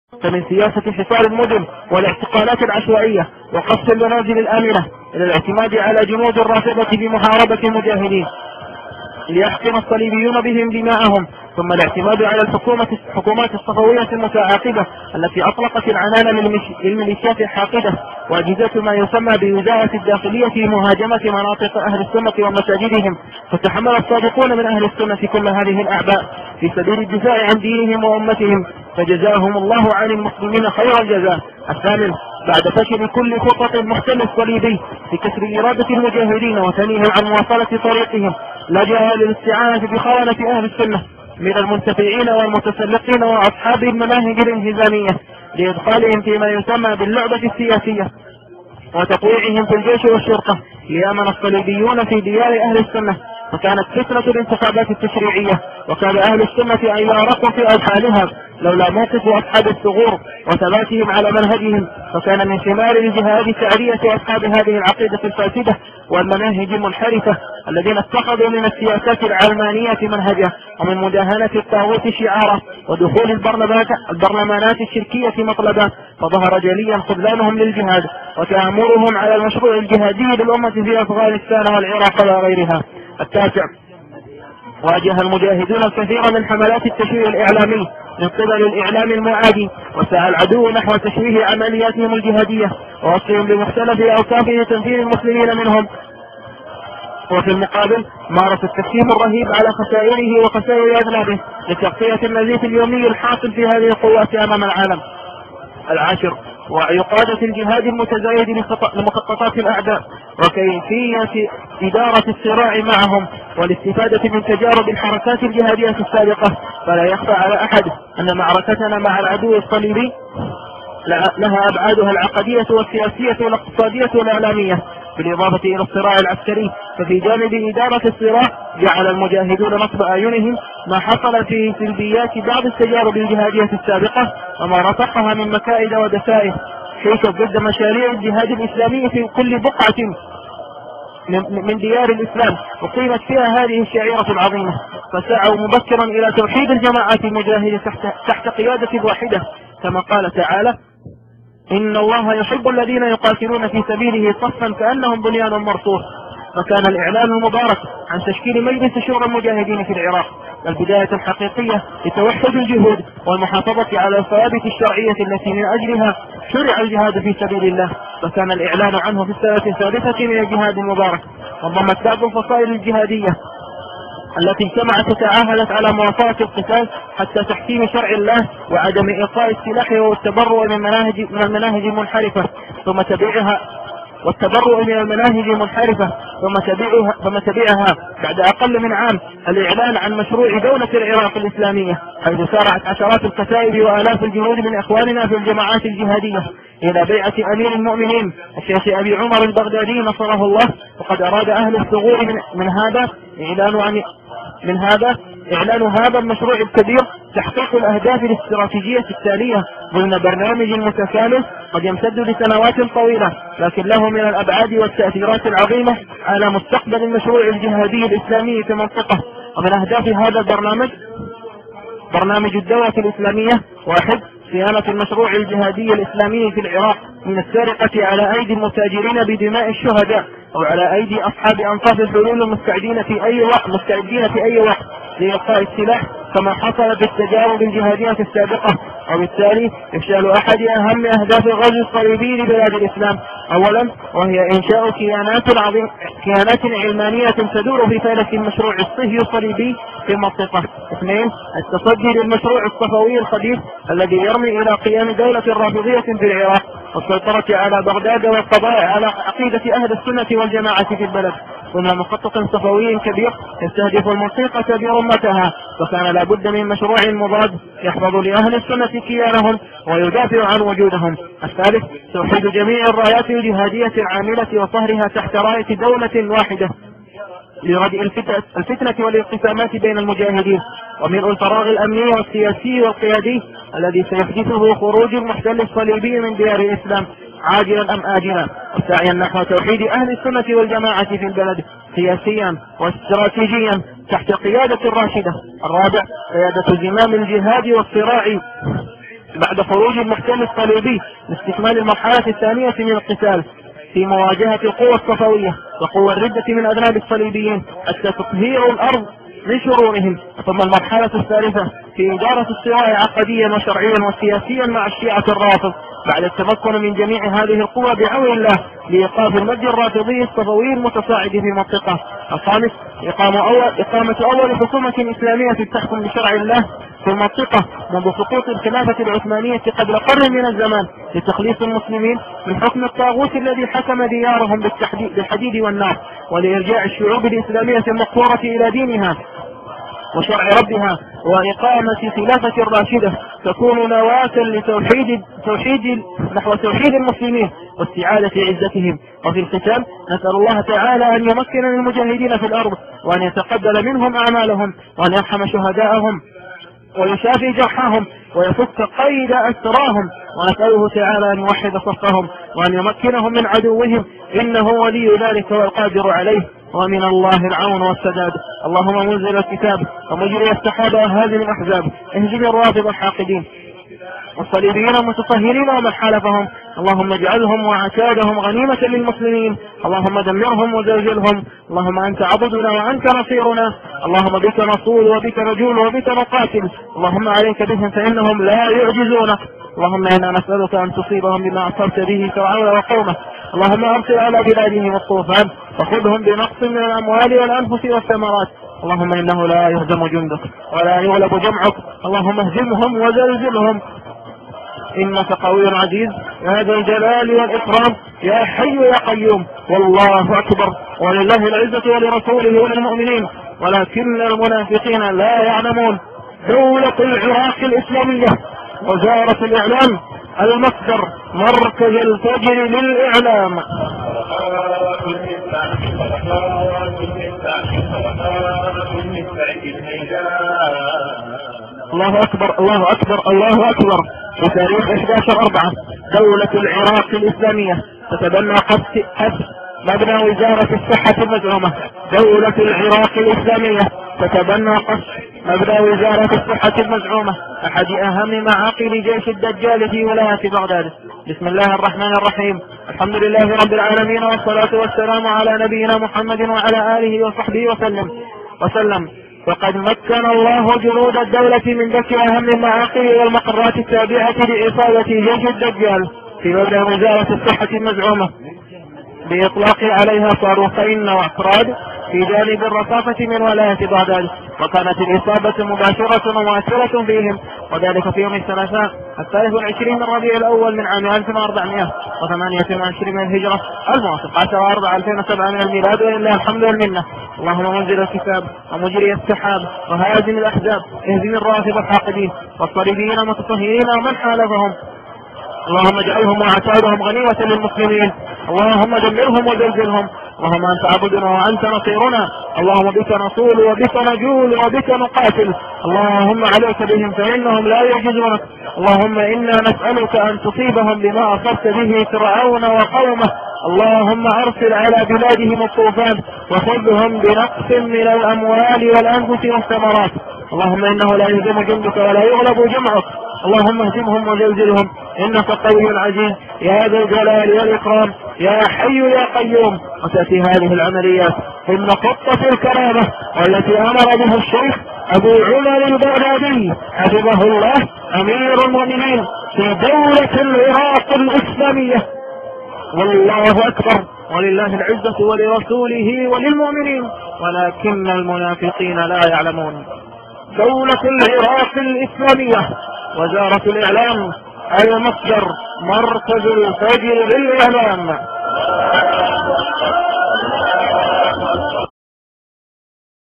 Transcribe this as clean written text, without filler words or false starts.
فمن سياسة حصار المدن والاعتقالات العشوائية وقصف المنازل الآمنة إلى الاعتماد على جنود الرافضة بمحاربة المجاهدين ليحقن الصليبيون بهم دماءهم، ثم الاعتماد على الحكومات الصفوية المتعاقبة التي أطلقت العنان للميليشيات الحاقدة وأجهزة ما يسمى بوزارة الداخلية في مهاجمة مناطق أهل السنة ومساجدهم، فتحمل الصادقون من أهل السنة كل هذه الأعباء في سبيل الدفاع عن دينهم وأمتهم، فجزاهم الله عن المسلمين خير الجزاء. الثامن، بعد فشل كل خطط المحتل الصليبي في كسر إرادة المجاهدين وثنيهم عن مواصلة طريقهم، لجأ للاستعانة بخونة أهل السنة من المنتفعين والمتسلقين وأصحاب المناهج الانهزامية لإدخالهم فيما يسمى باللعبة السياسية وتطويعهم في الجيش والشرطة، ليأمن الصليبيون في ديار أهل السنة، فكانت فتنة الانتخابات التشريعية، وكان أهل السنة أن يعرقوا في أوحالها لولا موقف أصحاب الثغور وثباتهم على منهجهم، فكان من ثمار الجهاد تعرية أصحاب هذه العقيدة الفاسدة والمناهج المنحرفة الذين اتخذوا من السياسات العلمانية منهجا، ومن مداهنة الطاغوت شعارا، ودخول البرلمانات الشركية مطلبا، فظهر جليا خذلانهم للجهاد وتآمرهم على المشروع الجهادي للأمة في أفغانستان والعراق وغيرها. التاسع، واجه المجاهدون الكثير من حملات التشويه الإعلامي من قبل الإعلام المعادي، وسعى العدو نحو تشويه عملياتهم الجهادية ووصفهم بمختلف أوصاف تنفير المسلمين منهم، وفي المقابل مارس التسليم الرهيب على خسائره وخسائر أذنابه لتغطية النزيف اليومي الحاصل في هذه القوات أمام العالم. العاشر، وعي قادة الجهاد المتزايد لمخططات الأعداء وكيفية إدارة الصراع معهم والاستفادة من تجارب الحركات الجهادية السابقة، فلا يخفى على أحد أن معركتنا مع العدو الصليبي لها أبعادها العقدية والسياسية والاقتصادية والإعلامية، بالإضافة إلى الصراع العسكري. ففي جانب إدارة الصراع جعل المجاهدون نصب أعينهم ما حصل في سلبيات بعض التجارب الجهادية السابقة وما رافقها من مكائد ودسائس، حيث ضد مشاريع الجهاد الإسلامي في كل بقعة من ديار الإسلام وقيمت فيها هذه الشعيرة العظيمة، فسعوا مبكرا إلى توحيد الجماعات المجاهدة تحت قيادة واحدة، كما قال تعالى: إن الله يحب الذين يقاتلون في سبيله صفا كأنهم بنيان مرصوص. فكان الإعلان المبارك عن تشكيل مجلس شورى المجاهدين في العراق البداية الحقيقية لتوحد الجهود والمحافظة على الثوابت الشرعية التي من أجلها شرع الجهاد في سبيل الله، فكان الإعلان عنه في السنة الثالثة من الجهاد المبارك، وضمت بعض الفصائل الجهادية التي اجتمعت وتعاهدت على مواصلة القتال حتى تحكيم شرع الله وعدم إلقاء السلاح والتبرؤ من المناهج المنحرفة ثم تبعها ثم تبعها بعد أقل من عام الإعلان عن مشروع دولة العراق الإسلامية، حيث سارعت عشرات الكتائب وآلاف الجنود من إخواننا في الجماعات الجهادية إلى بيعة أمير المؤمنين الشيخ أبي عمر البغدادي نصره الله. وقد أراد أهل الثغور من هذا إعلان هذا المشروع الكبير تحقيق الأهداف الاستراتيجية التالية ضمن برنامج متكامل قد يمتد لسنوات طويلة، لكن له من الأبعاد والتأثيرات العظيمة على مستقبل المشروع الجهادي الإسلامي في المنطقة. ومن أهداف هذا برنامج الدولة الإسلامية: 1. صيانة المشروع الجهادي الإسلامي في العراق من السرقة على أيدي المتاجرين بدماء الشهداء أو على أيدي أصحاب أنصاف الحلول المستعدين في أي وقت لإلقاء السلاح كما حصل في التجارب الجهادية السابقة. وبالتالي إفشال أحد أهم أهداف الغزو الصليبي لبلاد الإسلام أولا، وهي إنشاء كيانات علمانية تدور في فلك المشروع الصهيوني الصليبي في المنطقة. 2. التصدي للمشروع الصفوي الخبيث الذي يرمي إلى قيام دولة رافضية في العراق والسيطرة على بغداد والقضاء على عقيدة أهل السنة والجماعة في البلد، ضمن مخطط صفوي كبير يستهدف المنطقة برمتها، فكان لابد من مشروع مضاد يحفظ لأهل السنة كيانهم ويدافع عن وجودهم. 3. توحيد جميع الرايات الجهادية العاملة وصهرها تحت راية دولة واحدة لردء الفتنة والانقسامات بين المجاهدين، وملء الفراغ الأمني والسياسي والقيادي الذي سيحدثه خروج المحتل الصليبي من ديار الإسلام عاجلا أم آجلا، وسعيا نحو توحيد أهل السنة والجماعة في البلد سياسيا واستراتيجيا تحت قيادة الراشدة. 4. قيادة زمام الجهاد والصراع بعد خروج المحتل الصليبي لاستكمال المرحلة الثانية من القتال في مواجهة القوى الصفوية وقوى الردة من أذناب الصليبيين حتى تطهير الأرض من شرورهم. ثم المرحلة الثالثة في إدارة الصراع عقديا وشرعيا وسياسيا مع الشيعة الرافض بعد التمكن من جميع هذه القوى بعون الله لإيقاف المد الرافضي الصفوي المتصاعد في المنطقة. الخامس إقامة أول حكومة إسلامية تحكم بشرع الله في المنطقة منذ سقوط الخلافة العثمانية قبل قرن من الزمان لتخليص المسلمين من حكم الطاغوت الذي حكم ديارهم بالحديد والنار ولإرجاع الشعوب الإسلامية المقهورة إلى دينها وشرع ربها وإقامة خلافة راشدة تكون نواة لتوحيد نحو توحيد المسلمين واستعادة عزتهم. وفي الختام نسأل الله تعالى أن يمكن للمجاهدين في الأرض وأن يتقبل منهم أعمالهم وأن يرحم شهداءهم ويشافي جرحاهم ويفك قيد أسراهم، ونسأله تعالى أن يوحد صفهم وأن يمكنهم من عدوهم إنه ولي ذلك والقادر عليه، ومن الله العون والسداد. اللهم منزل الكتاب ومجري السحاب وهازم الأحزاب اهزم الرافض الحاقدين والصليبيين المتطهرين ومن حالفهم، اللهم اجعلهم وعتادهم غنيمة للمسلمين، اللهم دمرهم وزلزلهم، اللهم أنت عبدنا وأنت نصيرنا، اللهم بك نصول وبك نجول وبك نقاتل، اللهم عليك بهم فإنهم لا يعجزونك، اللهم إنا نسألك أن تصيبهم بما أصبت به فرعون وقومه، اللهم أرسل على بلادهم الطوفان وخذهم بنقص من الأموال والأنفس والثمرات، اللهم إنه لا يهزم جندك ولا يغلب جمعك، اللهم اهزمهم وزلزلهم إنك قوي عزيز يا ذا الجلال والإكرام يا حي يا قيوم. والله أكبر، ولله العزة ولرسوله وللمؤمنين ولكن المنافقين لا يعلمون. دولة العراق الإسلامية، وزارة الإعلام، المصدر مركز الفجر للإعلام. الله أكبر الله أكبر الله أكبر. بتاريخ 11/4 دولة العراق الإسلامية تتبنى قصف مبنى وزارة الصحة المزعومة. دولة العراق الإسلامية تتبنى قصف مبنى وزارة الصحة المزعومة، أحد أهم معاقل جيش الدجال في ولاية بغداد. بسم الله الرحمن الرحيم، الحمد لله رب العالمين، والصلاة والسلام على نبينا محمد وعلى آله وصحبه وسلم. وقد مكن الله جنود الدولة من ذكر أهم المعاقل والمقرات التابعة لإصابة جيش الدجال في مبنى وزارة الصحة المزعومة بإطلاق عليها صاروخين وأفراد في جانب الرصافة من ولاية بغداد، وكانت الإصابة مباشرة ومؤثرة فيهم، وذلك في يوم الثلاثاء 23 من ربيع الأول من عام 1428 من الهجرة، الموافق 10/4/2007 من الميلاد، ولله الحمد والمنة. اللهم منزل الكتاب ومجري السحاب وهازم الأحزاب اهزم الرافض الحاقدين والصليبيين المتطهرين ومن حالفهم، اللهم اجعلهم وعتادهم غنيمة للمسلمين، اللهم دمرهم وزلزلهم، اللهم أنت عبدنا وأنت نصيرنا، اللهم بك نصول وبك نجول وبك نقاتل، اللهم عليك بهم فإنهم لا يعجزونك، اللهم إنا نسألك أن تصيبهم بما أصبت به فرعون وقومه، اللهم أرسل على بلادهم الطوفان وخذهم بنقص من الأموال والأنفس والثمرات، اللهم إنه لا يهزم جندك ولا يغلب جمعك، اللهم اهزمهم وزلزلهم إنك قوي عزيز يا ذا الجلال والإكرام يا حي يا قيوم. وتأتي هذه العمليات ضمن خطة الكرامة والتي أمر بها الشيخ أبو عمر البغدادي حفظه الله أمير المؤمنين في دولة العراق الإسلامية. والله أكبر، ولله العزة ولرسوله وللمؤمنين ولكن المنافقين لا يعلمون. دولة العراق الإسلامية، وزارة الإعلام، المصدر مركز الفجر للإعلام.